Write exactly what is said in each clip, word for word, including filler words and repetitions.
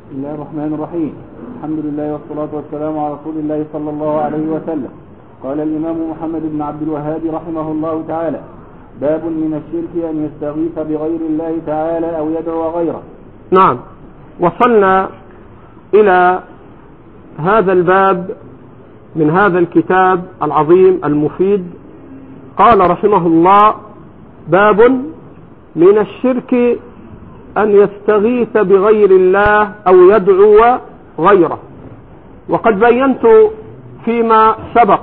بسم الله الرحمن الرحيم. الحمد لله والصلاة والسلام على رسول الله صلى الله عليه وسلم. قال الإمام محمد بن عبد الوهاب رحمه الله تعالى: باب من الشرك أن يستغيث بغير الله تعالى أو يدعو غيره. نعم، وصلنا إلى هذا الباب من هذا الكتاب العظيم المفيد. قال رحمه الله: باب من الشرك أن يستغيث بغير الله أو يدعو غيره. وقد بينت فيما سبق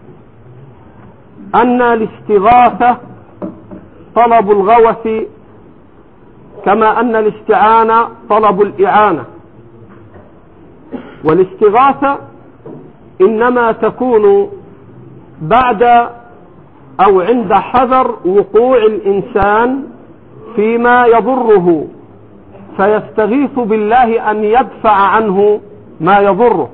أن الاستغاثة طلب الغوث، كما أن الاستعانة طلب الإعانة، والاستغاثة إنما تكون بعد أو عند حذر وقوع الإنسان فيما يضره، فيستغيث بالله أن يدفع عنه ما يضره.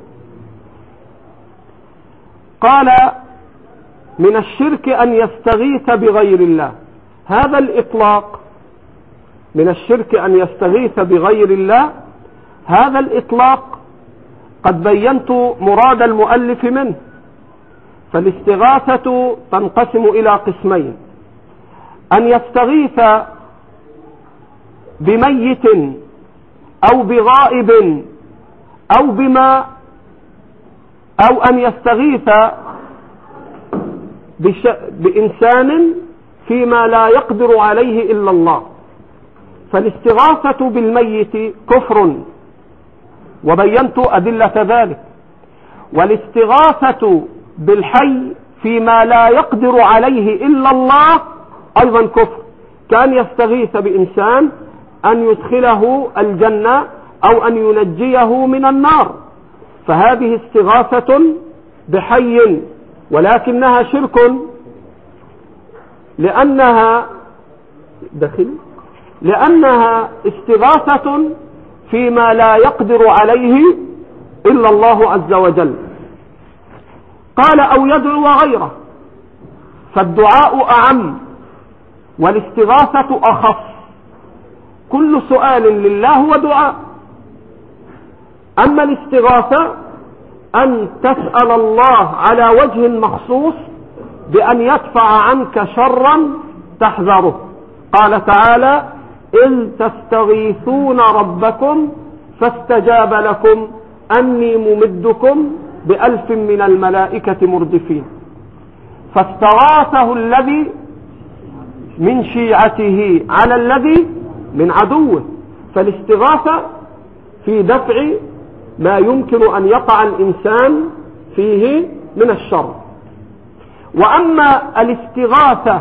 قال: من الشرك أن يستغيث بغير الله. هذا الإطلاق من الشرك أن يستغيث بغير الله، هذا الإطلاق قد بينت مراد المؤلف منه. فالاستغاثة تنقسم إلى قسمين: أن يستغيث بميت أو بغائب أو بما أو أن يستغيث بش... بإنسان فيما لا يقدر عليه إلا الله. فالاستغاثة بالميت كفر، وبينت أدلة ذلك. والاستغاثة بالحي فيما لا يقدر عليه إلا الله أيضا كفر، كان يستغيث بإنسان أن يدخله الجنة أو أن ينجيه من النار، فهذه استغاثة بحي، ولكنها شرك، لأنها دخل لأنها استغاثة فيما لا يقدر عليه إلا الله عز وجل. قال: أو يدعو غيره، فالدعاء أعم والاستغاثة أخص. كل سؤال لله هو دعاء. أما الاستغاثة أن تسأل الله على وجه مخصوص بأن يدفع عنك شرا تحذره. قال تعالى: إذ تستغيثون ربكم فاستجاب لكم أني ممدكم بألف من الملائكة مردفين. فاستغاثه الذي من شيعته على الذي من عدوه. فالاستغاثة في دفع ما يمكن أن يقع الإنسان فيه من الشر. وأما الاستغاثة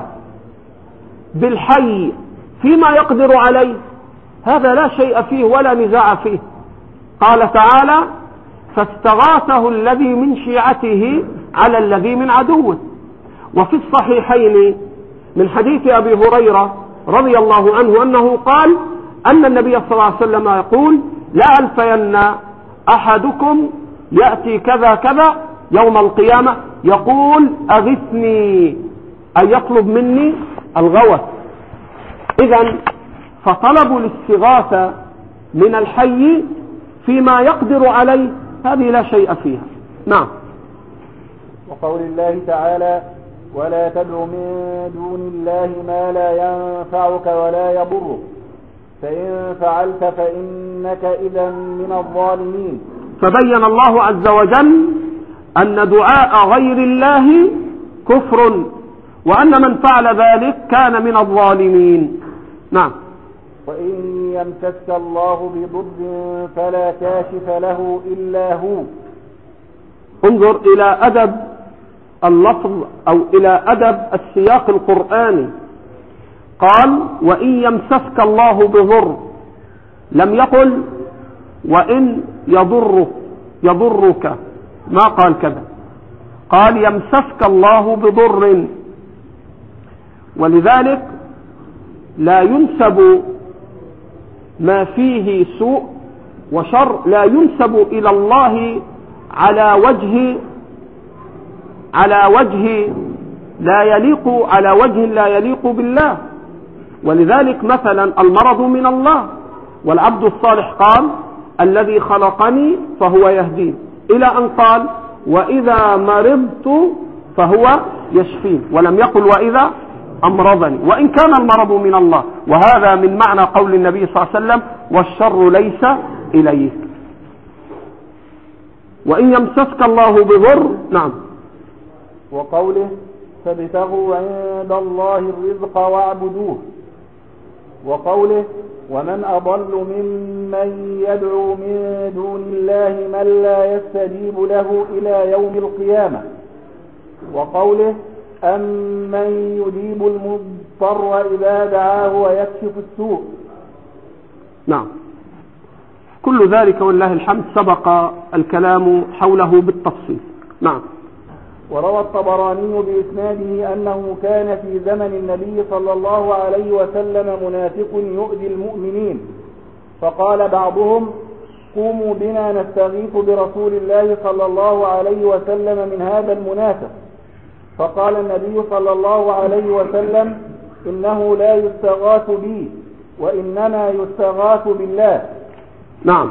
بالحي فيما يقدر عليه، هذا لا شيء فيه ولا نزاع فيه. قال تعالى: فاستغاثه الذي من شيعته على الذي من عدوه. وفي الصحيحين من حديث أبي هريرة رضي الله عنه أنه قال أن النبي صلى الله عليه وسلم يقول: لا ألفين أحدكم يأتي كذا كذا يوم القيامة يقول: أغثني، أي يطلب مني الغوث. إذن فطلب الاستغاثة من الحي فيما يقدر عليه هذه لا شيء فيها. نعم. وقول الله تعالى: ولا تدع من دون الله ما لا ينفعك ولا يضرك فإن فعلت فإنك إذا من الظالمين. فبين الله عز وجل أن دعاء غير الله كفر، وأن من فعل ذلك كان من الظالمين. نعم. وإن يمسسك الله بضر فلا كاشف له إلا هو. انظر إلى أدب اللفظ أو إلى أدب السياق القرآني. قال: وإن يمسسك الله بضر، لم يقل وإن يضرك يضرك ما قال كذا، قال يمسسك الله بضر. ولذلك لا ينسب ما فيه سوء وشر، لا ينسب إلى الله على وجه على وجه لا يليق على وجه لا يليق بالله. ولذلك مثلا المرض من الله، والعبد الصالح قال: الذي خلقني فهو يهدين، إلى أن قال وإذا مرضت فهو يشفين، ولم يقل وإذا أمرضني، وإن كان المرض من الله. وهذا من معنى قول النبي صلى الله عليه وسلم والشر ليس إليك. وإن يمسسك الله بضر. نعم. وقوله فابتغوا عند الله الرزق واعبدوه. وقوله ومن أضل ممن يدعو من دون الله من لا يستجيب له إلى يوم القيامة. وقوله أمن يجيب المضطر إذا دعاه ويكشف السوء. نعم. كل ذلك والله الحمد سبق الكلام حوله بالتفصيل. نعم. وروى الطبراني بإسناده أنه كان في زمن النبي صلى الله عليه وسلم منافق يؤذي المؤمنين، فقال بعضهم قوموا بنا نستغيث برسول الله صلى الله عليه وسلم من هذا المنافق، فقال النبي صلى الله عليه وسلم إنه لا يستغاث بي وإنما يستغاث بالله. نعم.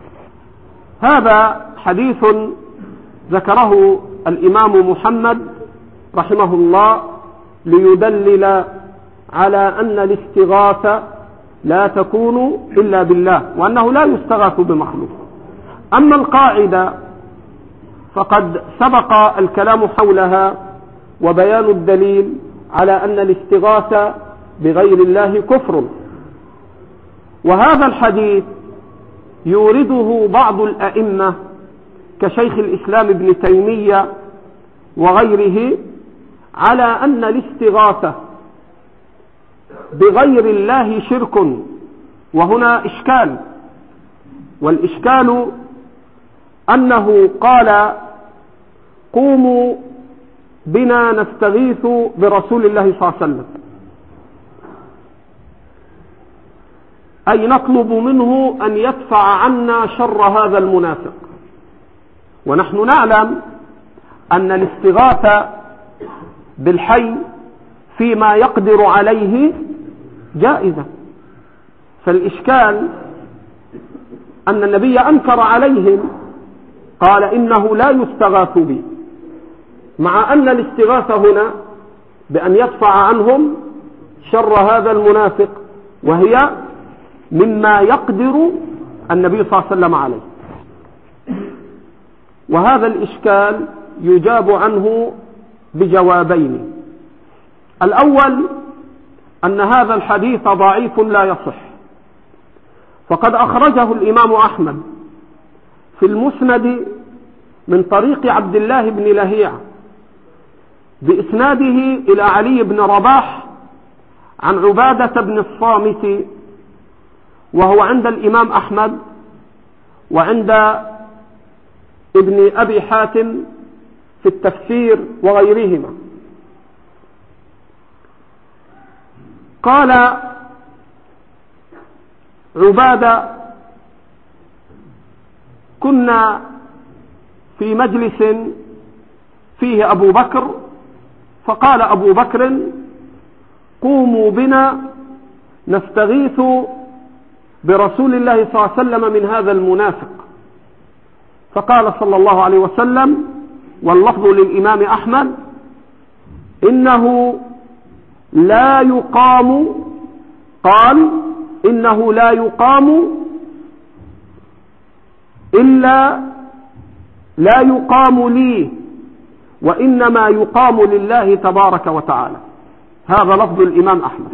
هذا حديث ذكره الإمام محمد رحمه الله ليدلل على أن الاستغاثة لا تكون إلا بالله، وأنه لا يستغاث بمخلوق. أما القاعدة فقد سبق الكلام حولها وبيان الدليل على أن الاستغاثة بغير الله كفر. وهذا الحديث يورده بعض الأئمة كشيخ الإسلام ابن تيمية وغيره على أن الاستغاثة بغير الله شرك. وهنا إشكال، والإشكال أنه قال قوموا بنا نستغيث برسول الله صلى الله عليه وسلم، أي نطلب منه أن يدفع عنا شر هذا المنافق. ونحن نعلم أن الاستغاثة بالحي فيما يقدر عليه جائزة. فالإشكال أن النبي أنكر عليهم، قال إنه لا يستغاث بي، مع أن الاستغاثة هنا بأن يدفع عنهم شر هذا المنافق، وهي مما يقدر النبي صلى الله عليه وسلم عليه. وهذا الإشكال يجاب عنه بجوابين. الأول أن هذا الحديث ضعيف لا يصح، فقد أخرجه الإمام أحمد في المسند من طريق عبد الله بن لهيع بإسناده إلى علي بن رباح عن عبادة بن الصامت، وهو عند الإمام أحمد وعند ابن أبي حاتم في التفسير وغيرهما. قال عبادة كنا في مجلس فيه أبو بكر، فقال أبو بكر قوموا بنا نستغيث برسول الله صلى الله عليه وسلم من هذا المنافق. فقال صلى الله عليه وسلم، واللفظ للإمام أحمد، إنه لا يقام، قال إنه لا يقام إلا لا يقام لي، وإنما يقام لله تبارك وتعالى. هذا لفظ الإمام أحمد.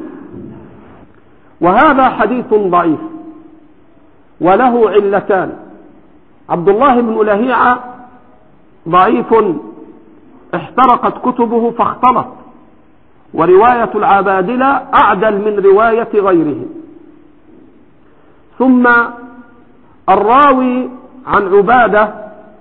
وهذا حديث ضعيف وله علتان. عبد الله بن لهيعة ضعيف احترقت كتبه فاختلط، ورواية العبادلة أعدل من رواية غيره. ثم الراوي عن عبادة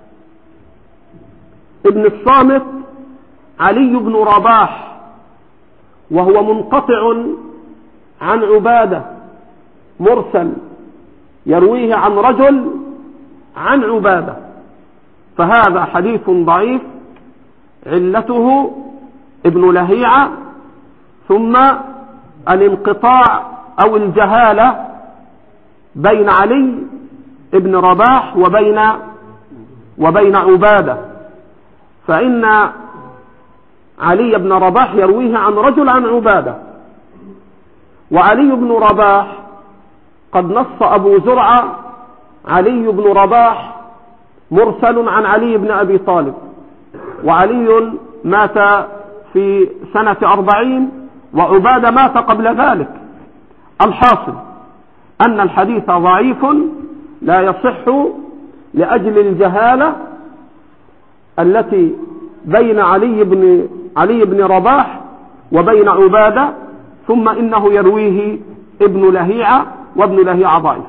ابن الصامت علي بن رباح، وهو منقطع عن عبادة، مرسل يرويه عن رجل عن عبادة، فهذا حديث ضعيف علته ابن لهيعة، ثم الانقطاع أو الجهالة بين علي ابن رباح وبين وبين عبادة، فإن علي بن رباح يرويه عن رجل عن عبادة، وعلي بن رباح قد نص أبو زرعة علي بن رباح مرسل عن علي بن أبي طالب، وعلي مات في سنة أربعين وعبادة مات قبل ذلك. الحاصل أن الحديث ضعيف لا يصح لأجل الجهالة التي بين علي بن علي بن رباح وبين عبادة، ثم إنه يرويه ابن لهيعة، وابن لهيعة ضعيف.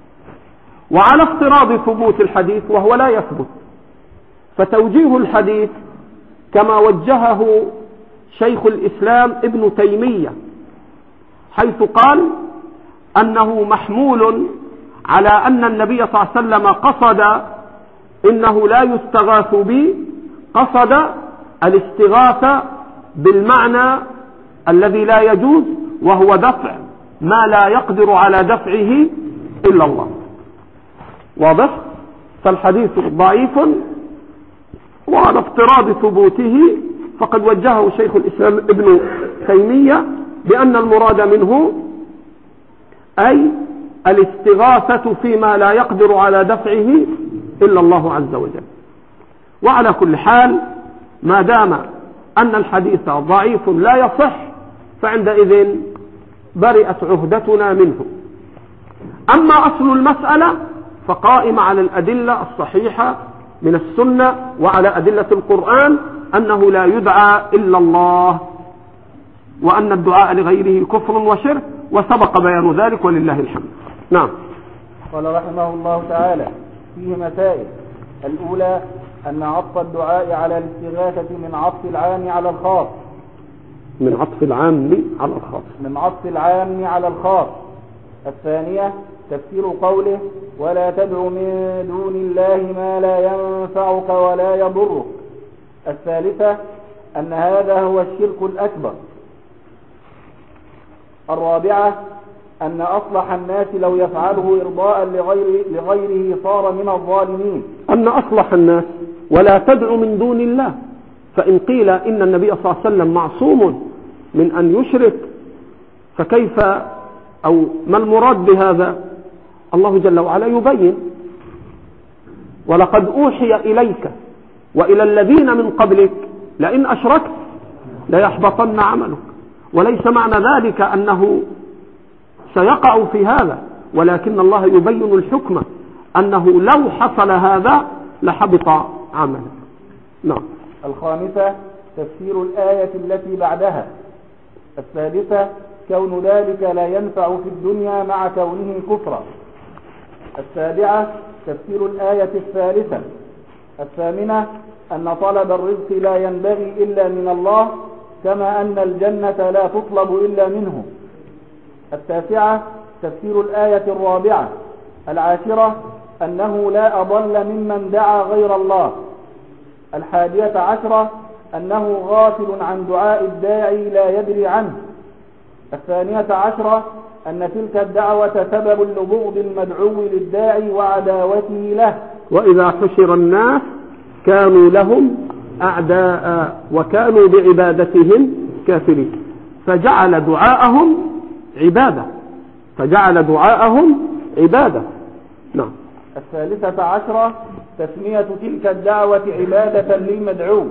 وعلى افتراض ثبوت الحديث وهو لا يثبت، فتوجيه الحديث كما وجهه شيخ الإسلام ابن تيمية، حيث قال أنه محمول على أن النبي صلى الله عليه وسلم قصد إنه لا يستغاث به، قصد الاستغاثة بالمعنى الذي لا يجوز، وهو دفع ما لا يقدر على دفعه إلا الله. واضح؟ فالحديث ضعيف، وعلى افتراض ثبوته فقد وجهه شيخ الإسلام ابن تيمية بأن المراد منه أي الاستغاثة فيما لا يقدر على دفعه إلا الله عز وجل. وعلى كل حال ما دام أن الحديث ضعيف لا يصح، فعندئذ برئت عهدتنا منه. أما أصل المسألة فقائم على الأدلة الصحيحة من السنة وعلى أدلة القرآن أنه لا يدعى إلا الله، وأن الدعاء لغيره كفر وشرك، وسبق بيان ذلك ولله الحمد. نعم. قال رحمه الله تعالى: فيه مسائل. الأولى أن عطف الدعاء على الاستغاثة من عطف العام على الخاص من عطف العام على الخاص من عطف العام على الخاص. الثانية تفسير قوله: ولا تدع من دون الله ما لا ينفعك ولا يضرك. الثالثة أن هذا هو الشرك الأكبر. الرابعة أن أصلح الناس لو يفعله إرضاء لغير لغيره صار من الظالمين. أن أصلح الناس ولا تدع من دون الله، فإن قيل إن النبي صلى الله عليه وسلم معصوم من أن يشرك، فكيف أو ما المراد بهذا؟ الله جل وعلا يبين: ولقد أوحي إليك وإلى الذين من قبلك لئن أشركت ليحبطن عملك. وليس معنى ذلك أنه سيقع في هذا، ولكن الله يبين الحكمة أنه لو حصل هذا لحبط عمله. نعم. الخامسة تفسير الآية التي بعدها. السادسة كون ذلك لا ينفع في الدنيا مع كونه كفرا. السابعة تفسير الآية الثالثة. الثامنة أن طلب الرزق لا ينبغي إلا من الله، كما أن الجنة لا تطلب إلا منه. التاسعة تفسير الآية الرابعة. العاشرة أنه لا أضل ممن دعا غير الله. الحادية عشرة أنه غافل عن دعاء الداعي لا يدري عنه. الثانية عشرة أن تلك الدعوة سبب لبغض المدعو للداعي وعداوته له. وإذا حشر الناس كانوا لهم أعداء وكانوا بعبادتهم كافرين، فجعل دعاءهم عبادة فجعل دعاءهم عبادة. نعم. الثالثة عشرة تسمية تلك الدعوة عبادة للمدعو.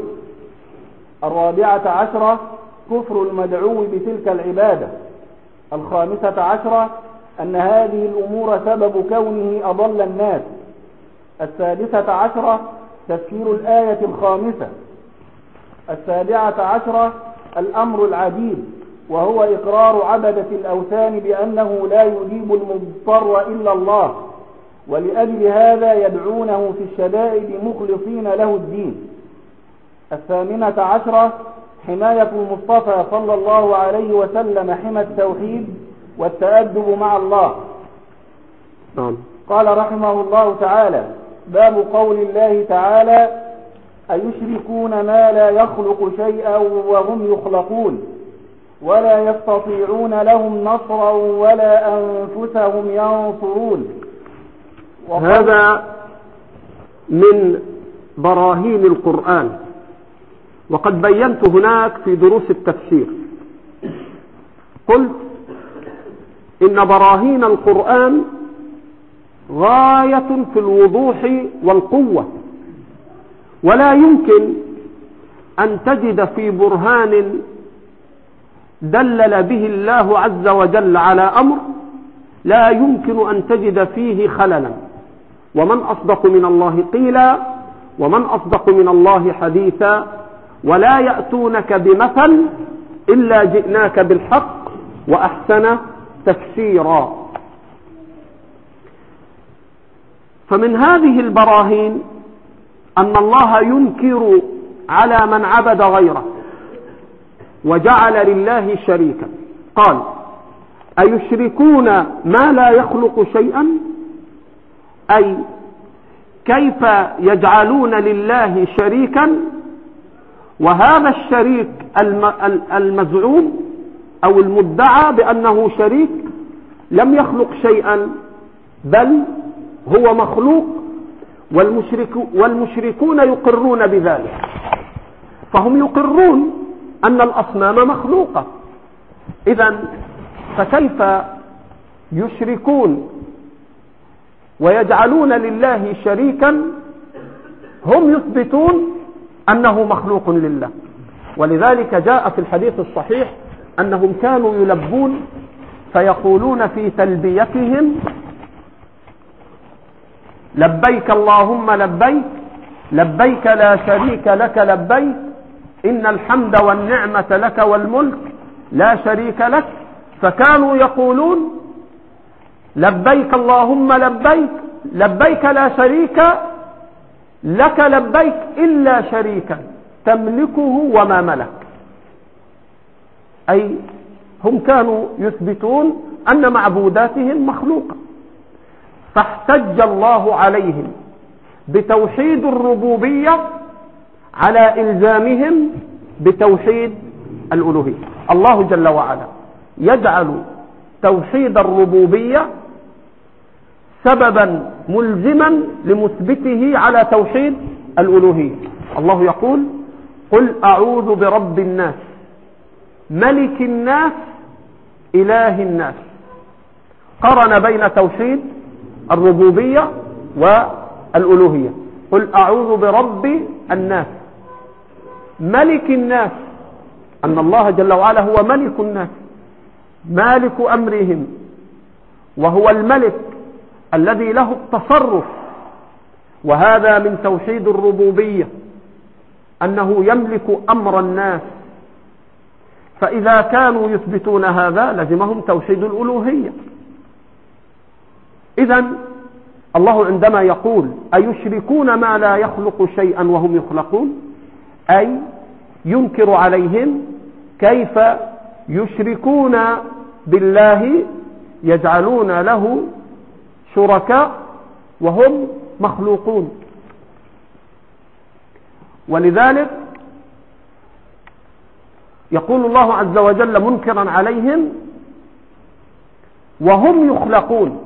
الرابعة عشرة كفر المدعو بتلك العبادة. الخامسة عشرة أن هذه الأمور سبب كونه أضل الناس. السادسة عشرة تفسير الآية الخامسة. السابعة عشرة الأمر العجيب، وهو إقرار عبدة الأوثان بأنه لا يجيب المضطر إلا الله، ولأجل هذا يدعونه في الشدائد مخلصين له الدين. الثامنة عشرة حماية المصطفى صلى الله عليه وسلم حمى التوحيد والتأدب مع الله. نعم. قال رحمه الله تعالى: باب قول الله تعالى: أيشركون ما لا يخلق شيئا وهم يخلقون ولا يستطيعون لهم نصرا ولا أنفسهم ينصرون هذا من براهين القرآن، وقد بينت هناك في دروس التفسير، قلت إن براهين القرآن غاية في الوضوح والقوة، ولا يمكن أن تجد في برهان دلل به الله عز وجل على أمر لا يمكن أن تجد فيه خللا. ومن أصدق من الله قيلا، ومن أصدق من الله حديثا، ولا يأتونك بمثل إلا جئناك بالحق وأحسن تفسيرا. فمن هذه البراهين أن الله ينكر على من عبد غيره وجعل لله شريكا. قال: أيشركون ما لا يخلق شيئا؟ أي كيف يجعلون لله شريكا، وهذا الشريك المزعوم أو المدعى بأنه شريك لم يخلق شيئا، بل هو مخلوق، والمشرك والمشركون يقرون بذلك. فهم يقرون أن الأصنام مخلوقة، إذن فكيف يشركون ويجعلون لله شريكا؟ هم يثبتون أنه مخلوق لله. ولذلك جاء في الحديث الصحيح أنهم كانوا يلبون فيقولون في تلبيتهم: لبيك اللهم لبيك، لبيك لا شريك لك لبيك، إن الحمد والنعمة لك والملك لا شريك لك. فكانوا يقولون: لبيك اللهم لبيك، لبيك لا شريك لك لبيك إلا شريكا تملكه وما ملك. أي هم كانوا يثبتون أن معبوداتهم مخلوقة، فاحتج الله عليهم بتوحيد الربوبية على إلزامهم بتوحيد الألوهية. الله جل وعلا يجعل توحيد الربوبية سببا ملزما لمثبته على توحيد الألوهية. الله يقول: قل أعوذ برب الناس، ملك الناس، إله الناس. قرن بين توحيد الربوبية والألوهية. قل أعوذ برب الناس، ملك الناس، أن الله جل وعلا هو ملك الناس، مالك أمرهم، وهو الملك الذي له التصرف. وهذا من توحيد الربوبية، أنه يملك أمر الناس. فإذا كانوا يثبتون هذا لزمهم توحيد الألوهية. إذن الله عندما يقول: أيشركون ما لا يخلق شيئا وهم يخلقون، أي ينكر عليهم كيف يشركون بالله، يجعلون له شركاء وهم مخلوقون. ولذلك يقول الله عز وجل منكرا عليهم: وهم يخلقون،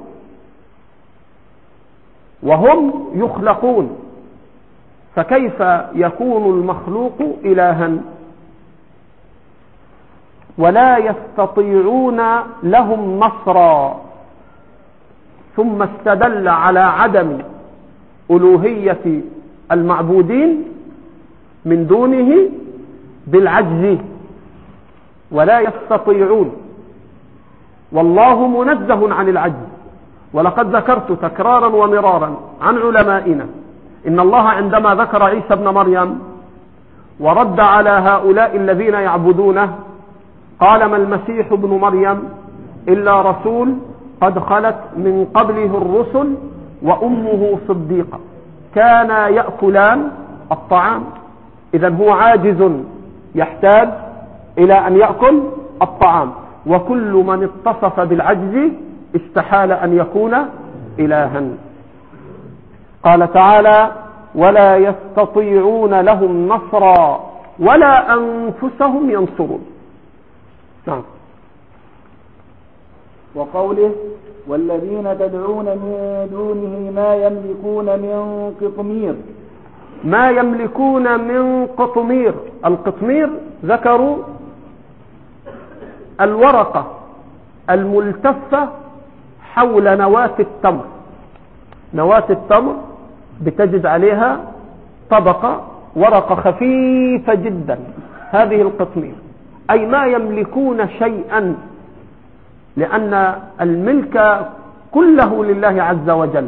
وهم يخلقون. فكيف يكون المخلوق إلها ولا يستطيعون لهم نصرا؟ ثم استدل على عدم ألوهية المعبودين من دونه بالعجز، ولا يستطيعون، والله منزه عن العجز. ولقد ذكرت تكرارا ومرارا عن علمائنا إن الله عندما ذكر عيسى ابن مريم ورد على هؤلاء الذين يعبدونه قال: ما المسيح ابن مريم إلا رسول قد خلت من قبله الرسل وأمه صديقة كانا يأكلان الطعام. إذن هو عاجز يحتاج إلى أن يأكل الطعام، وكل من اتصف بالعجز استحال أن يكون إلها. قال تعالى: ولا يستطيعون لهم نصرا ولا أنفسهم ينصرون. نعم. وقوله: والذين تدعون من دونه ما يملكون من قطمير. ما يملكون من قطمير. القطمير ذكروا الورقة الملتفة حول نواة التمر. نواة التمر بتجد عليها طبقة ورقة خفيفة جدا، هذه القطمير. أي ما يملكون شيئا، لأن الملك كله لله عز وجل.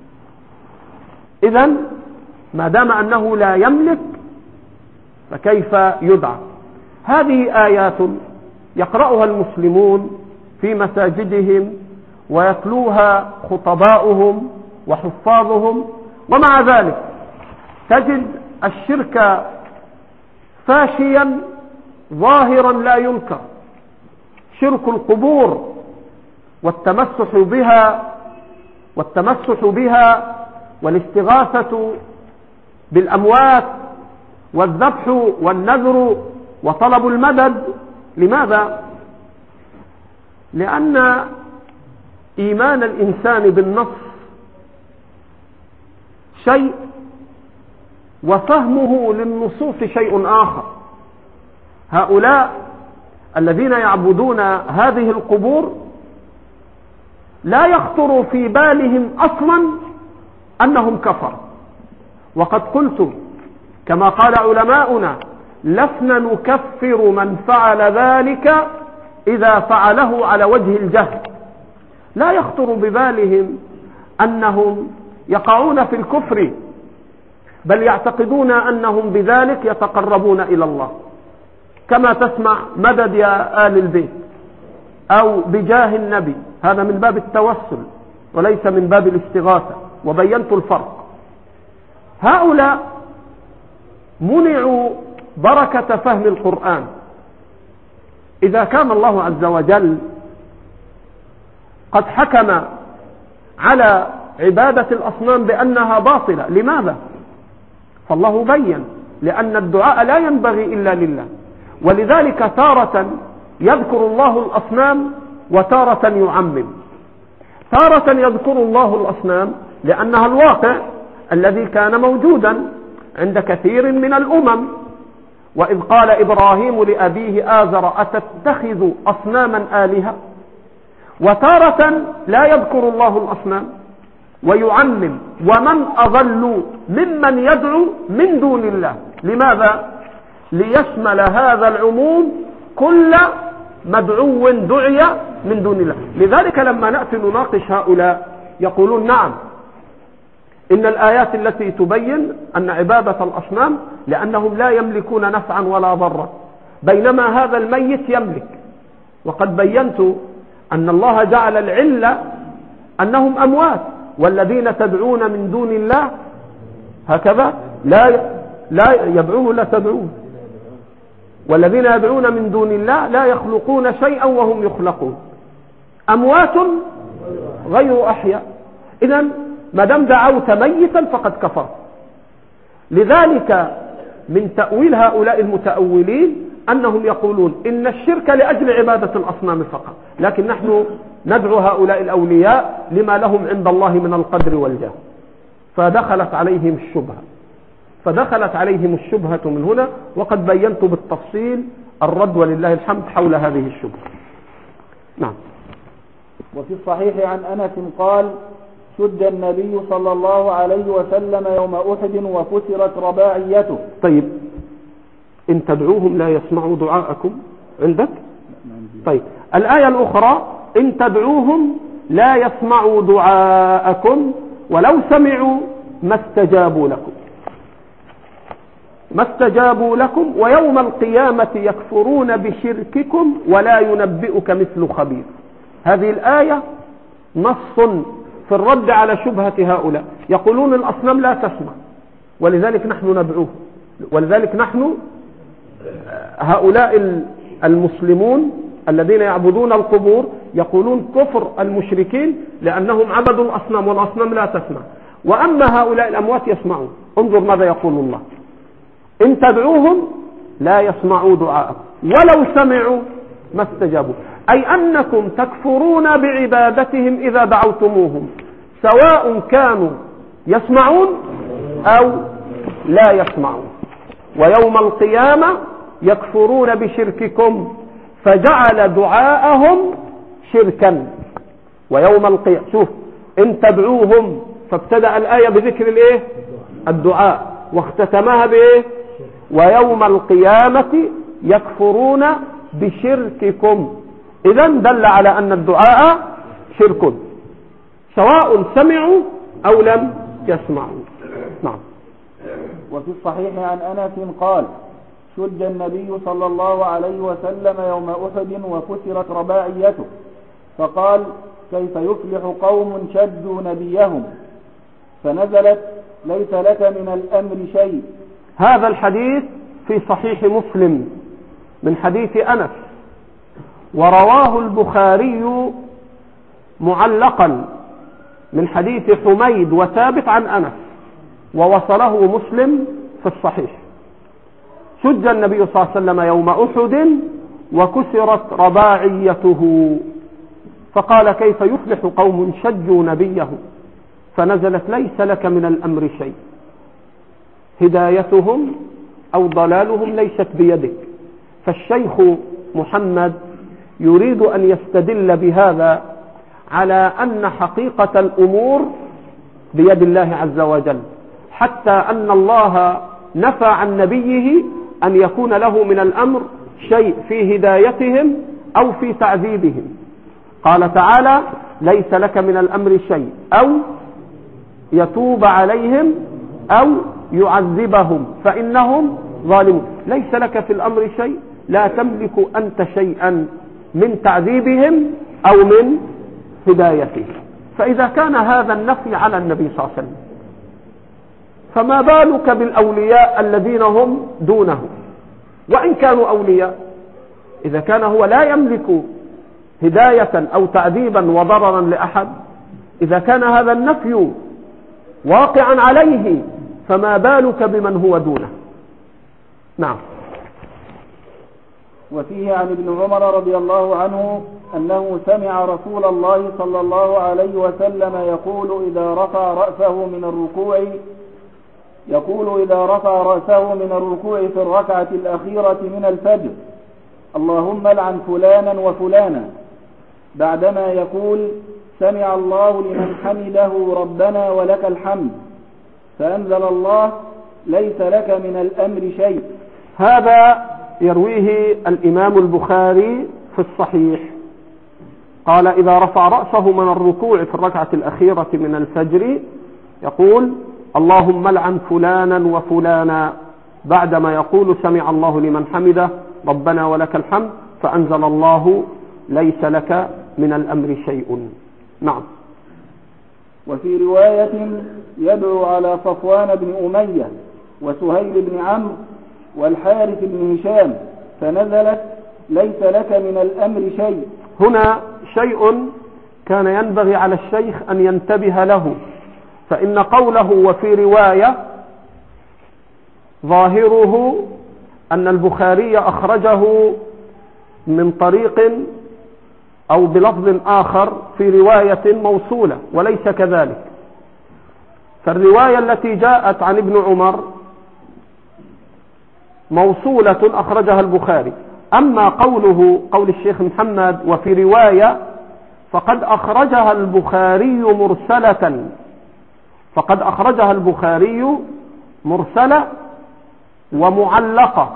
إذن ما دام أنه لا يملك فكيف يدعى؟ هذه آيات يقرأها المسلمون في مساجدهم ويتلوها خطباؤهم وحفاظهم، ومع ذلك تجد الشرك فاشيا ظاهرا لا ينكر. شرك القبور والتمسح بها والتمسح بها والاستغاثة بالأموات والذبح والنذر وطلب المدد. لماذا؟ لأن إيمان الإنسان بالنص شيء وفهمه للنصوص شيء آخر. هؤلاء الذين يعبدون هذه القبور لا يخطر في بالهم أصلا أنهم كفر. وقد قلت كما قال علماؤنا: لسنا نكفر من فعل ذلك إذا فعله على وجه الجهل. لا يخطر ببالهم أنهم يقعون في الكفر، بل يعتقدون أنهم بذلك يتقربون إلى الله، كما تسمع مدد يا آل البيت أو بجاه النبي. هذا من باب التوسل وليس من باب الاستغاثة، وبينت الفرق. هؤلاء منعوا بركة فهم القرآن. إذا كان الله عز وجل قد حكم على عبادة الأصنام بأنها باطلة، لماذا؟ فالله بين لأن الدعاء لا ينبغي إلا لله، ولذلك تارة يذكر الله الأصنام وتارة يعمم. تارة يذكر الله الأصنام لأنها الواقع الذي كان موجودا عند كثير من الأمم. وإذ قال إبراهيم لأبيه آزر أتتخذ أصناما آلهة. وتارة لا يذكر الله الأصنام ويعمم: ومن أضل ممن يدعو من دون الله. لماذا؟ ليشمل هذا العموم كل مدعو دعي من دون الله. لذلك لما نأتي نناقش هؤلاء يقولون: نعم، إن الآيات التي تبين أن عبادة الأصنام لأنهم لا يملكون نفعا ولا ضرا، بينما هذا الميت يملك. وقد بينت أن الله جعل العلة أنهم أموات، والذين تدعون من دون الله هكذا لا لا يدعوه لا تدعوه والذين يدعون من دون الله لا يخلقون شيئا وهم يخلقون، أموات غير أحياء. إذن ما دام دعوت ميتا فقد كفر. لذلك من تأويل هؤلاء المتأولين أنهم يقولون إن الشرك لأجل عبادة الأصنام فقط، لكن نحن ندعو هؤلاء الأولياء لما لهم عند الله من القدر والجاه. فدخلت عليهم الشبهة فدخلت عليهم الشبهة من هنا، وقد بينت بالتفصيل الرد ولله الحمد حول هذه الشبهة. نعم. وفي الصحيح عن أنس قال: شد النبي صلى الله عليه وسلم يوم أحد وفترت رباعيته. طيب، إن تدعوهم لا يسمعوا دعاءكم عندك؟ طيب، الآية الأخرى: إن تدعوهم لا يسمعوا دعاءكم ولو سمعوا ما استجابوا لكم ما استجابوا لكم ويوم القيامة يكفرون بشرككم ولا ينبئك مثل خبير. هذه الآية نص في الرد على شبهة هؤلاء. يقولون الأصنام لا تسمع، ولذلك نحن ندعوه. ولذلك نحن هؤلاء المسلمون الذين يعبدون القبور يقولون كفر المشركين لأنهم عبدوا الأصنام والأصنام لا تسمع. وأما هؤلاء الأموات يسمعون. انظر ماذا يقول الله: إن تدعوهم لا يسمعوا دعاءكم ولو سمعوا ما استجابوا. أي أنكم تكفرون بعبادتهم إذا دعوتموهم، سواء كانوا يسمعون أو لا يسمعون. ويوم القيامة يكفرون بشرككم فجعل دعاءهم شركا. ويوم القيامة شوف إن تدعوهم، فابتدأ الآية بذكر الإيه؟ الدعاء، واختتمها بإيه؟ ويوم القيامة يكفرون بشرككم. إذن دل على أن الدعاء شرك سواء سمعوا أو لم يسمعوا. نعم. وفي الصحيح عن أنس قال: شج النبي صلى الله عليه وسلم يوم أحد وكسرت رباعيته، فقال: كيف يفلح قوم شدوا نبيهم، فنزلت: ليس لك من الأمر شيء. هذا الحديث في صحيح مسلم من حديث أنس، ورواه البخاري معلقا من حديث حميد وثابت عن أنس، ووصله مسلم في الصحيح. شج النبي صلى الله عليه وسلم يوم أحد وكسرت رباعيته، فقال: كيف يفلح قوم شجوا نبيهم، فنزلت: ليس لك من الأمر شيء. هدايتهم أو ضلالهم ليست بيدك. فالشيخ محمد يريد أن يستدل بهذا على أن حقيقة الأمور بيد الله عز وجل، حتى أن الله نفى عن نبيه أن يكون له من الأمر شيء في هدايتهم أو في تعذيبهم. قال تعالى: ليس لك من الأمر شيء، أو يتوب عليهم أو يعذبهم فإنهم ظالمون. ليس لك في الأمر شيء، لا تملك أنت شيئا من تعذيبهم أو من هدايتهم. فإذا كان هذا النفي على النبي صلى الله عليه وسلم، فما بالك بالأولياء الذين هم دونه وإن كانوا أولياء؟ إذا كان هو لا يملك هداية أو تعذيبا وضررا لأحد، إذا كان هذا النفي واقعا عليه، فما بالك بمن هو دونه؟ نعم. وفيه عن ابن عمر رضي الله عنه أنه سمع رسول الله صلى الله عليه وسلم يقول إذا رفع رأسه من الركوع يقول إذا رفع رأسه من الركوع في الركعة الأخيرة من الفجر: اللهم لعن فلانا وفلانا، بعدما يقول: سمع الله لمن حمده ربنا ولك الحمد، فأنزل الله: ليس لك من الأمر شيء. هذا يرويه الإمام البخاري في الصحيح، قال: إذا رفع رأسه من الركوع في الركعة الأخيرة من الفجر يقول: اللهم لعن فلانا وفلانا، بعدما يقول: سمع الله لمن حمده ربنا ولك الحمد، فأنزل الله: ليس لك من الأمر شيء. نعم. وفي رواية: يدعو على صفوان بن أمية وسهيل بن عمرو والحارث بن هشام، فنزلت: ليس لك من الأمر شيء. هنا شيء كان ينبغي على الشيخ أن ينتبه له، فإن قوله وفي رواية ظاهره أن البخاري أخرجه من طريق أو بلفظ آخر في رواية موصولة، وليس كذلك. فالرواية التي جاءت عن ابن عمر موصولة أخرجها البخاري، أما قوله قول الشيخ محمد وفي رواية فقد أخرجها البخاري مرسلة، فقد أخرجها البخاري مرسلة ومعلقة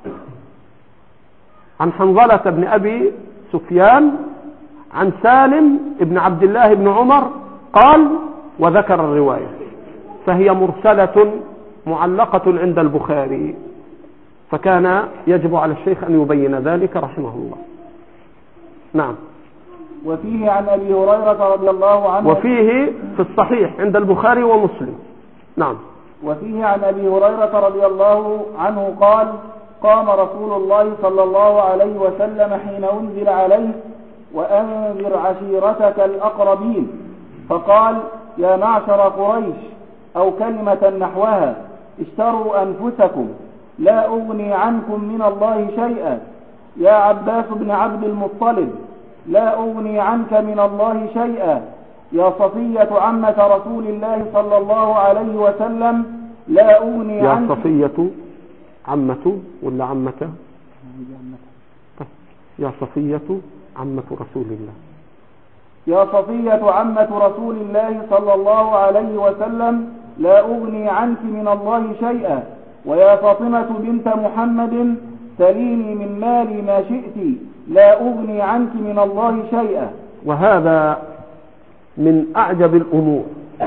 عن حنظلة بن أبي سفيان عن سالم بن عبد الله بن عمر قال، وذكر الرواية، فهي مرسلة معلقة عند البخاري، فكان يجب على الشيخ أن يبين ذلك رحمه الله. نعم. وفيه عن أبي هريرة رضي الله عنه، وفيه في الصحيح عند البخاري ومسلم. نعم. وفيه عن أبي هريرة رضي الله عنه قال: قام رسول الله صلى الله عليه وسلم حين أنزل عليه: وأنذر عشيرتك الأقربين، فقال: يا معشر قريش، أو كلمة نحوها: اشتروا أنفسكم، لا أغني عنكم من الله شيئا. يا عباس بن عبد المطلب، لا أغني عنك من الله شيئا. يا صفية عمة رسول الله صلى الله عليه وسلم لا أغني يا عنك. صفية عمة ولا عمة؟ يا صفية عمة رسول الله. يا صفية عمة رسول الله صلى الله عليه وسلم لا أغني عنك من الله شيئا. ويا فاطمة بنت محمد سليني من مالي ما شئت لا أغني عنك من الله شيئا. وهذا من أعجب الأمور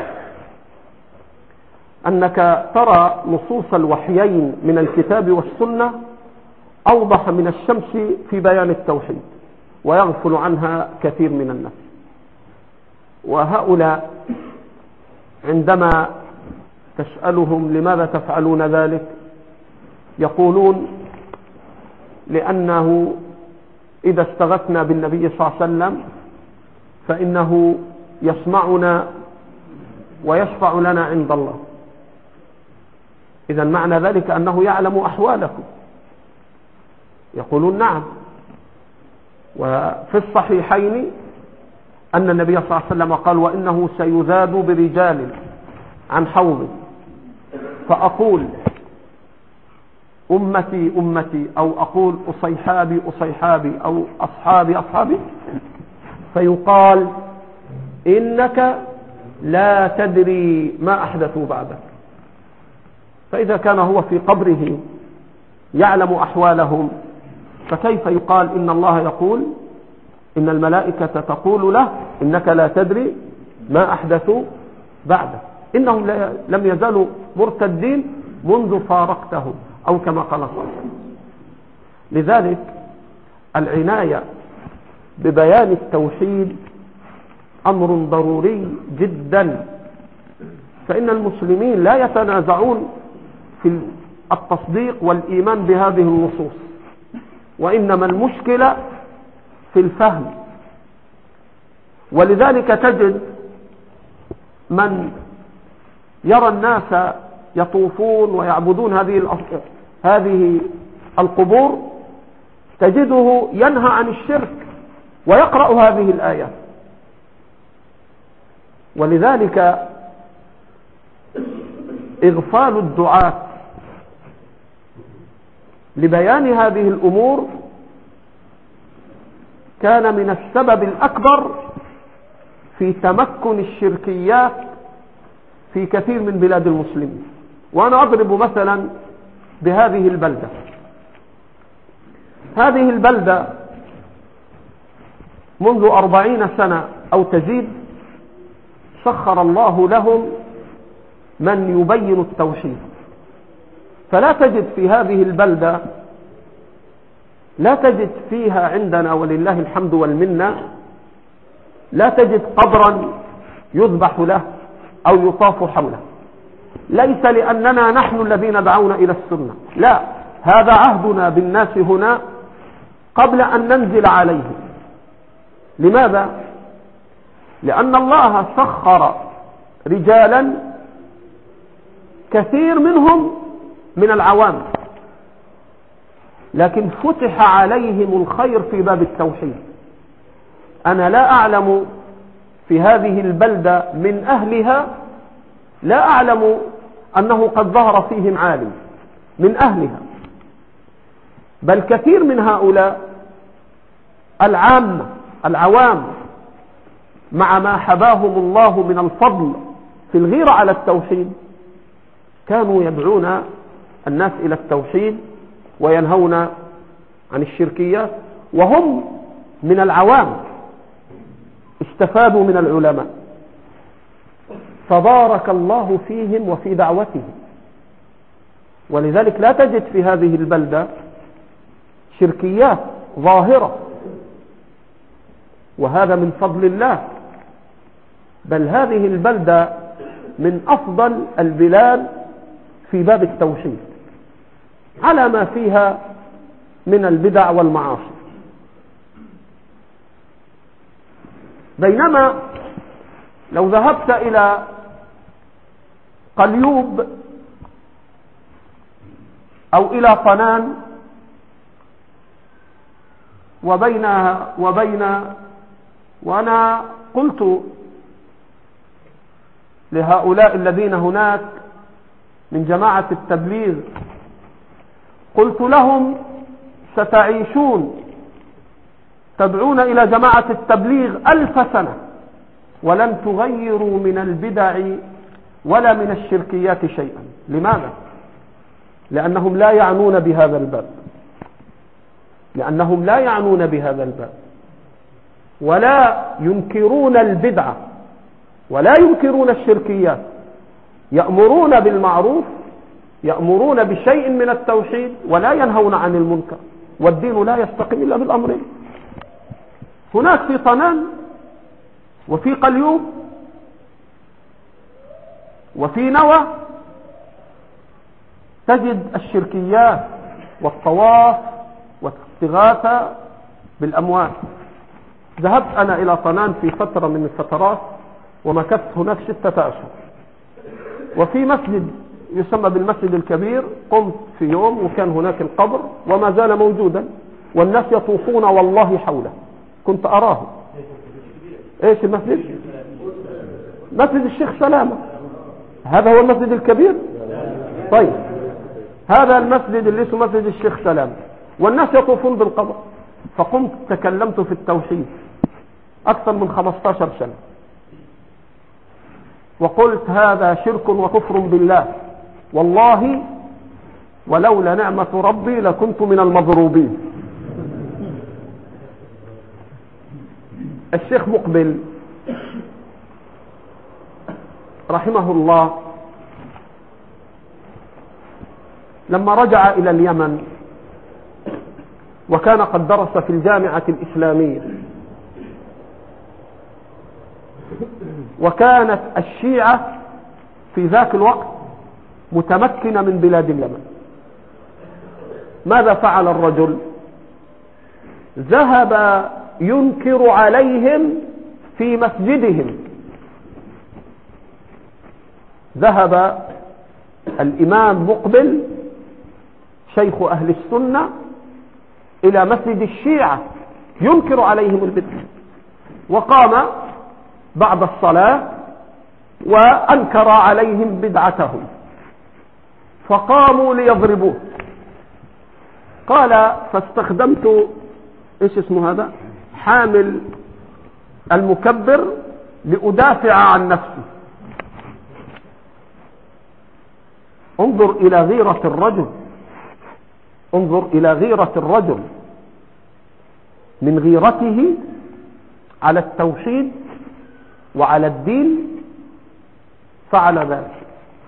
أنك ترى نصوص الوحيين من الكتاب والسنة أوضح من الشمس في بيان التوحيد، ويغفل عنها كثير من الناس. وهؤلاء عندما تسألهم لماذا تفعلون ذلك يقولون لأنه إذا استغثنا بالنبي صلى الله عليه وسلم فإنه يسمعنا ويشفع لنا عند الله. إذا معنى ذلك أنه يعلم أحوالكم. يقولون نعم. وفي الصحيحين أن النبي صلى الله عليه وسلم قال وإنه سيذاد برجال عن حوض فأقول أمتي أمتي أو أقول أصيحابي أصيحابي أو أصحابي أصحابي فيقال إنك لا تدري ما أحدثوا بعدك. فإذا كان هو في قبره يعلم أحوالهم فكيف يقال إن الله يقول إن الملائكة تقول له إنك لا تدري ما أحدثوا بعدك. إنهم لم يزالوا مرتدين منذ فارقتهم أو كما قال صلى الله عليه وسلم. لذلك العناية ببيان التوحيد أمر ضروري جدا، فإن المسلمين لا يتنازعون في التصديق والإيمان بهذه النصوص، وإنما المشكلة في الفهم. ولذلك تجد من يرى الناس يطوفون ويعبدون هذه هذه القبور تجده ينهى عن الشرك ويقرأ هذه الآيات. ولذلك إغفال الدعاة لبيان هذه الأمور كان من السبب الأكبر في تمكن الشركيات في كثير من بلاد المسلمين. وأنا أضرب مثلا بهذه البلدة. هذه البلدة منذ أربعين سنة أو تزيد سخر الله لهم من يبين التوحيد، فلا تجد في هذه البلدة لا تجد فيها عندنا ولله الحمد والمنة لا تجد قبرا يذبح له أو يطاف حوله. ليس لأننا نحن الذين دعونا إلى السنة، لا، هذا عهدنا بالناس هنا قبل أن ننزل عليهم. لماذا؟ لأن الله سخر رجالا كثير منهم من العوام، لكن فتح عليهم الخير في باب التوحيد. أنا لا أعلم في هذه البلدة من أهلها، لا أعلم أنه قد ظهر فيهم عالم من أهلها، بل كثير من هؤلاء العامة العوام مع ما حباهم الله من الفضل في الغيرة على التوحيد كانوا يدعون الناس إلى التوحيد وينهون عن الشركيات، وهم من العوام استفادوا من العلماء، فبارك الله فيهم وفي دعوتهم. ولذلك لا تجد في هذه البلدة شركيات ظاهرة، وهذا من فضل الله. بل هذه البلدة من أفضل البلاد في باب التوحيد على ما فيها من البدع والمعاصي. بينما لو ذهبت إلى قليوب أو إلى طنان وبينها وبين وأنا قلت لهؤلاء الذين هناك من جماعة التبليغ، قلت لهم ستعيشون تدعون إلى جماعة التبليغ ألف سنة ولن تغيروا من البدع ولا من الشركيات شيئا. لماذا؟ لأنهم لا يعنون بهذا الباب لأنهم لا يعنون بهذا الباب ولا ينكرون البدعة ولا ينكرون الشركيات، يأمرون بالمعروف، يأمرون بشيء من التوحيد ولا ينهون عن المنكر، والدين لا يستقيم إلا بالأمرين. هناك في طنان وفي قليوب وفي نوى تجد الشركيات والطواف والاستغاثة بالأموال. ذهبت أنا إلى طنان في فترة من الفترات ومكثت هناك ستة أشهر، وفي مسجد يسمى بالمسجد الكبير قمت في يوم وكان هناك القبر وما زال موجودا والناس يطوفون والله حوله، كنت أراه. ايش المسجد؟ مسجد الشيخ سلامة، هذا هو المسجد الكبير. طيب هذا المسجد اللي اسمه مسجد الشيخ سلامة والناس يطوفون بالقبر. فقمت تكلمت في التوحيد أكثر من خمسة عشر سنة وقلت هذا شرك وكفر بالله، والله ولولا نعمة ربي لكنت من المضروبين. الشيخ مقبل رحمه الله لما رجع إلى اليمن وكان قد درس في الجامعة الإسلامية، وكانت الشيعة في ذاك الوقت متمكنة من بلاد اليمن، ماذا فعل الرجل؟ ذهب ينكر عليهم في مسجدهم. ذهب الإمام مقبل شيخ أهل السنة إلى مسجد الشيعة ينكر عليهم البدع، وقام بعد الصلاة وأنكر عليهم بدعتهم فقاموا ليضربوه. قال فاستخدمت ايش اسمه هذا حامل المكبر لأدافع عن نفسي. انظر إلى غيرة الرجل، انظر إلى غيرة الرجل، من غيرته على التوحيد وعلى الدين فعل ذلك.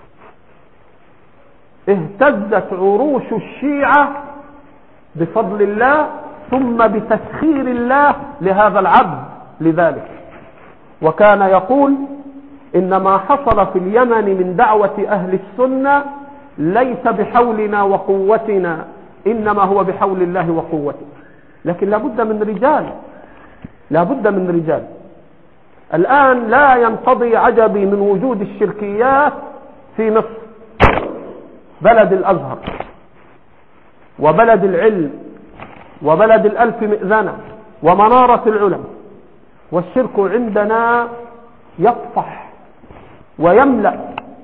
اهتزت عروش الشيعة بفضل الله ثم بتسخير الله لهذا العبد لذلك. وكان يقول إن ما حصل في اليمن من دعوة أهل السنة ليس بحولنا وقوتنا، إنما هو بحول الله وقوته. لكن لابد من رجال، لابد من رجال. الآن لا ينقضي عجبي من وجود الشركيات في مصر، بلد الأزهر وبلد العلم وبلد الألف مئذنة ومنارة العلم، والشرك عندنا يطفح ويملأ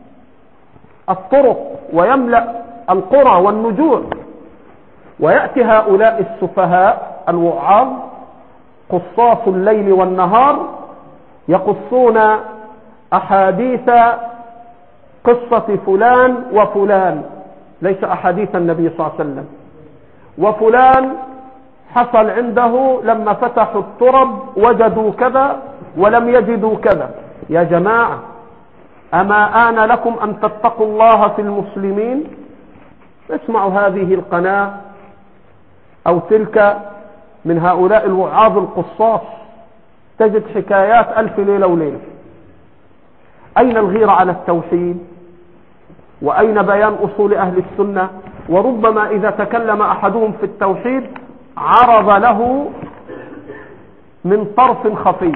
الطرق ويملأ القرى والنجوع. ويأتي هؤلاء السفهاء الوعاظ قصاص الليل والنهار يقصون أحاديث قصة فلان وفلان، ليس أحاديث النبي صلى الله عليه وسلم. وفلان حصل عنده لما فتحوا الترب وجدوا كذا ولم يجدوا كذا. يا جماعة أما آن لكم أن تتقوا الله في المسلمين؟ اسمعوا هذه القناة أو تلك من هؤلاء الوعاظ القصاص، تجد حكايات ألف ليلة وليلة. أين الغيرة على التوحيد؟ وأين بيان أصول أهل السنة؟ وربما إذا تكلم أحدهم في التوحيد عرض له من طرف خفي.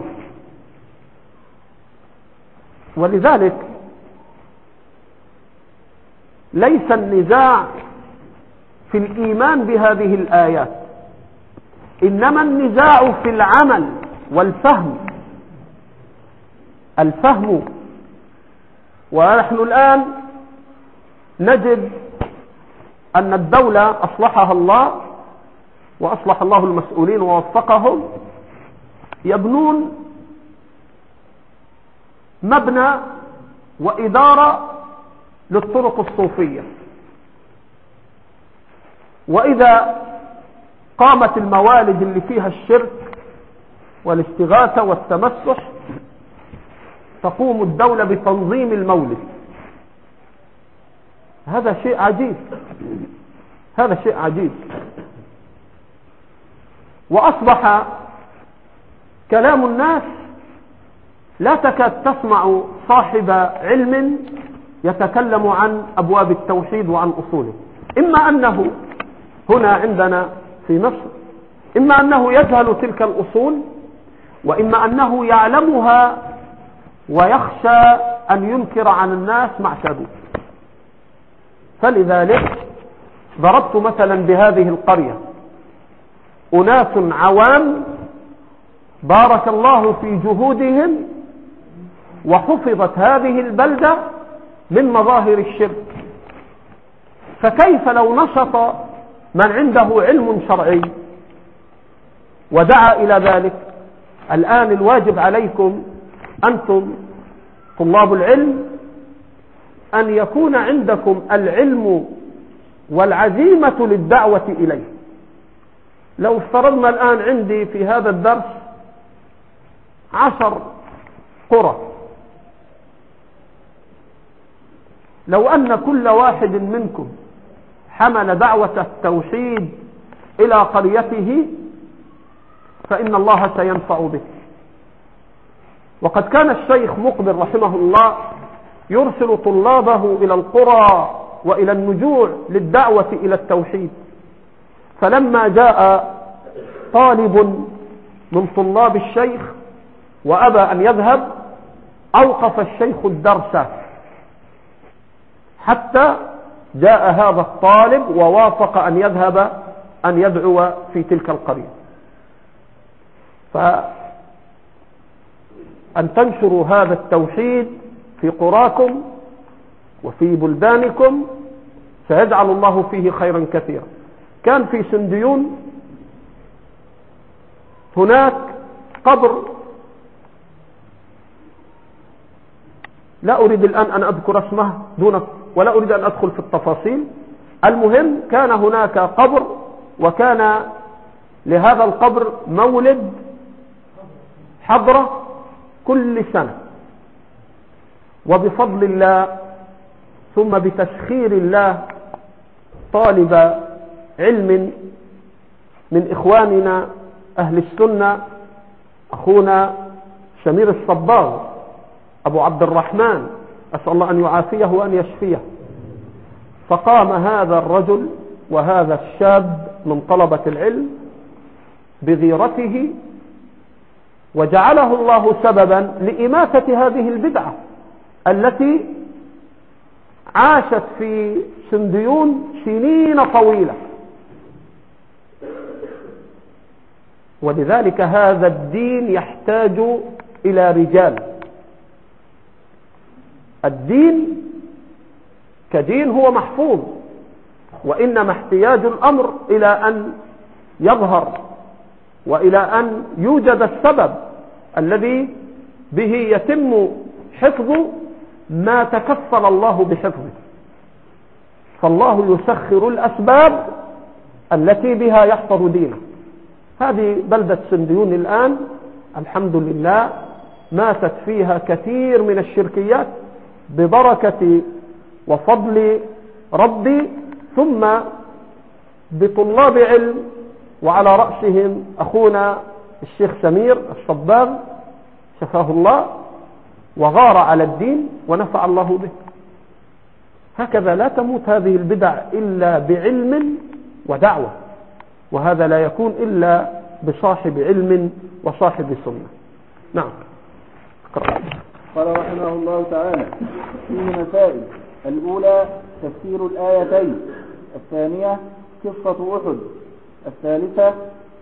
ولذلك ليس النزاع في الإيمان بهذه الآيات، إنما النزاع في العمل والفهم. الفهم. ونحن الآن نجد أن الدولة أصلحها الله وأصلح الله المسؤولين ووفقهم، يبنون مبنى وإدارة للطرق الصوفية، وإذا قامت الموالد اللي فيها الشرك والاستغاثة والتمسح تقوم الدولة بتنظيم المولد. هذا شيء عجيب، هذا شيء عجيب. وأصبح كلام الناس لا تكاد تسمع صاحب علم يتكلم عن أبواب التوحيد وعن أصوله، إما أنه هنا عندنا في مصر إما أنه يجهل تلك الأصول، وإما أنه يعلمها ويخشى أن ينكر عن الناس ما اعتادوه. فلذلك ضربت مثلا بهذه القرية أناس عوام بارك الله في جهودهم وحفظت هذه البلدة من مظاهر الشرك، فكيف لو نشط من عنده علم شرعي ودعا إلى ذلك؟ الآن الواجب عليكم أنتم طلاب العلم أن يكون عندكم العلم والعزيمة للدعوة إليه. لو افترضنا الآن عندي في هذا الدرس عشر قرى، لو أن كل واحد منكم حمل دعوة التوحيد إلى قريته فإن الله سينفع به. وقد كان الشيخ مقبل رحمه الله يرسل طلابه إلى القرى وإلى النجوع للدعوة إلى التوحيد، فلما جاء طالب من طلاب الشيخ وأبى أن يذهب أوقف الشيخ الدرس حتى جاء هذا الطالب ووافق أن يذهب أن يدعو في تلك القرية. فأن تنشروا هذا التوحيد في قراكم وفي بلدانكم سيجعل الله فيه خيرا كثيرا. كان في سنديون هناك قبر، لا أريد الآن أن أذكر اسمه دون ولا أريد أن أدخل في التفاصيل. المهم كان هناك قبر، وكان لهذا القبر مولد حضرة كل سنة، وبفضل الله ثم بتسخير الله طالب علم من إخواننا أهل السنة أخونا سمير الصباغ أبو عبد الرحمن، أسأل الله أن يعافيه وأن يشفيه، فقام هذا الرجل وهذا الشاب من طلبة العلم بغيرته وجعله الله سببا لإماتة هذه البدعة التي عاشت في سنديون سنين طويلة. ولذلك هذا الدين يحتاج إلى رجال. الدين كدين هو محفوظ، وإنما احتياج الأمر إلى أن يظهر وإلى أن يوجد السبب الذي به يتم حفظ ما تكفل الله بحفظه. فالله يسخر الأسباب التي بها يحفظ دينه. هذه بلدة سنديون الآن الحمد لله ماتت فيها كثير من الشركيات ببركة وفضل ربي، ثم بطلاب علم وعلى رأسهم أخونا الشيخ سمير الصباغ شفاه الله، وغار على الدين ونفع الله به. هكذا لا تموت هذه البدع إلا بعلم ودعوة، وهذا لا يكون إلا بصاحب علم وصاحب سنة. نعم. قال رحمه الله تعالى: فيه مسائل. الأولى تفسير الآيتين، الثانية قصة أحد، الثالثة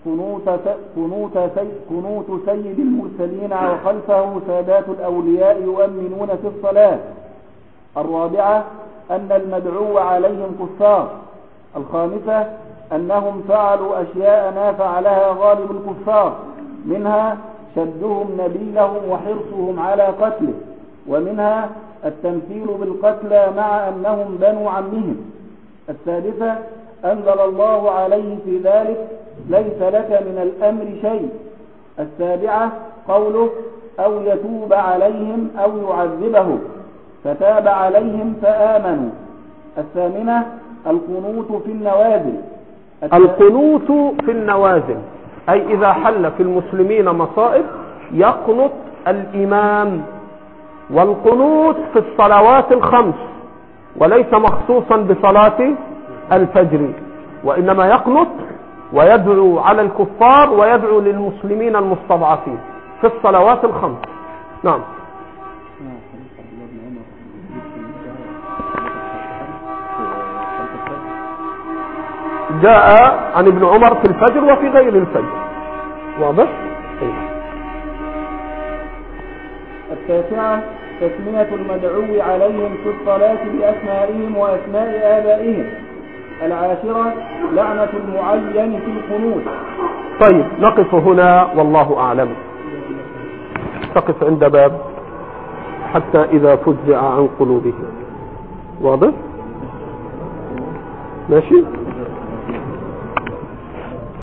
قنوت قنوت قنوت سيد المرسلين وخلفه سادات الأولياء يؤمنون في الصلاة. الرابعة أن المدعو عليهم كفار. الخامسة أنهم فعلوا أشياء ما فعلها غالب الكفار، منها شدهم نبيلهم وحرصهم على قتله، ومنها التمثيل بالقتلى مع أنهم بنو عمهم. السادسة أنزل الله عليه في ذلك ليس لك من الأمر شيء. السابعة قوله أو يتوب عليهم أو يعذبهم، فتاب عليهم فآمنوا. الثامنة القنوت في النوازل. القنوت في النوازل أي إذا حل في المسلمين مصائب يقنط الإمام. والقنوت في الصلوات الخمس وليس مخصوصا بصلاة الفجر، وإنما يقنط ويدعو على الكفار ويدعو للمسلمين المستضعفين في الصلوات الخمس. نعم. جاء عن ابن عمر في الفجر وفي غير الفجر. واضح؟ التاسعة تسمية المدعو عليهم في الصلاة بأسمائهم وأسماء آبائهم. العاشرة لعنة المعين في القنوت. طيب نقف هنا والله أعلم. تقف عند باب حتى إذا فزع عن قلوبهم. واضح؟ ماشي؟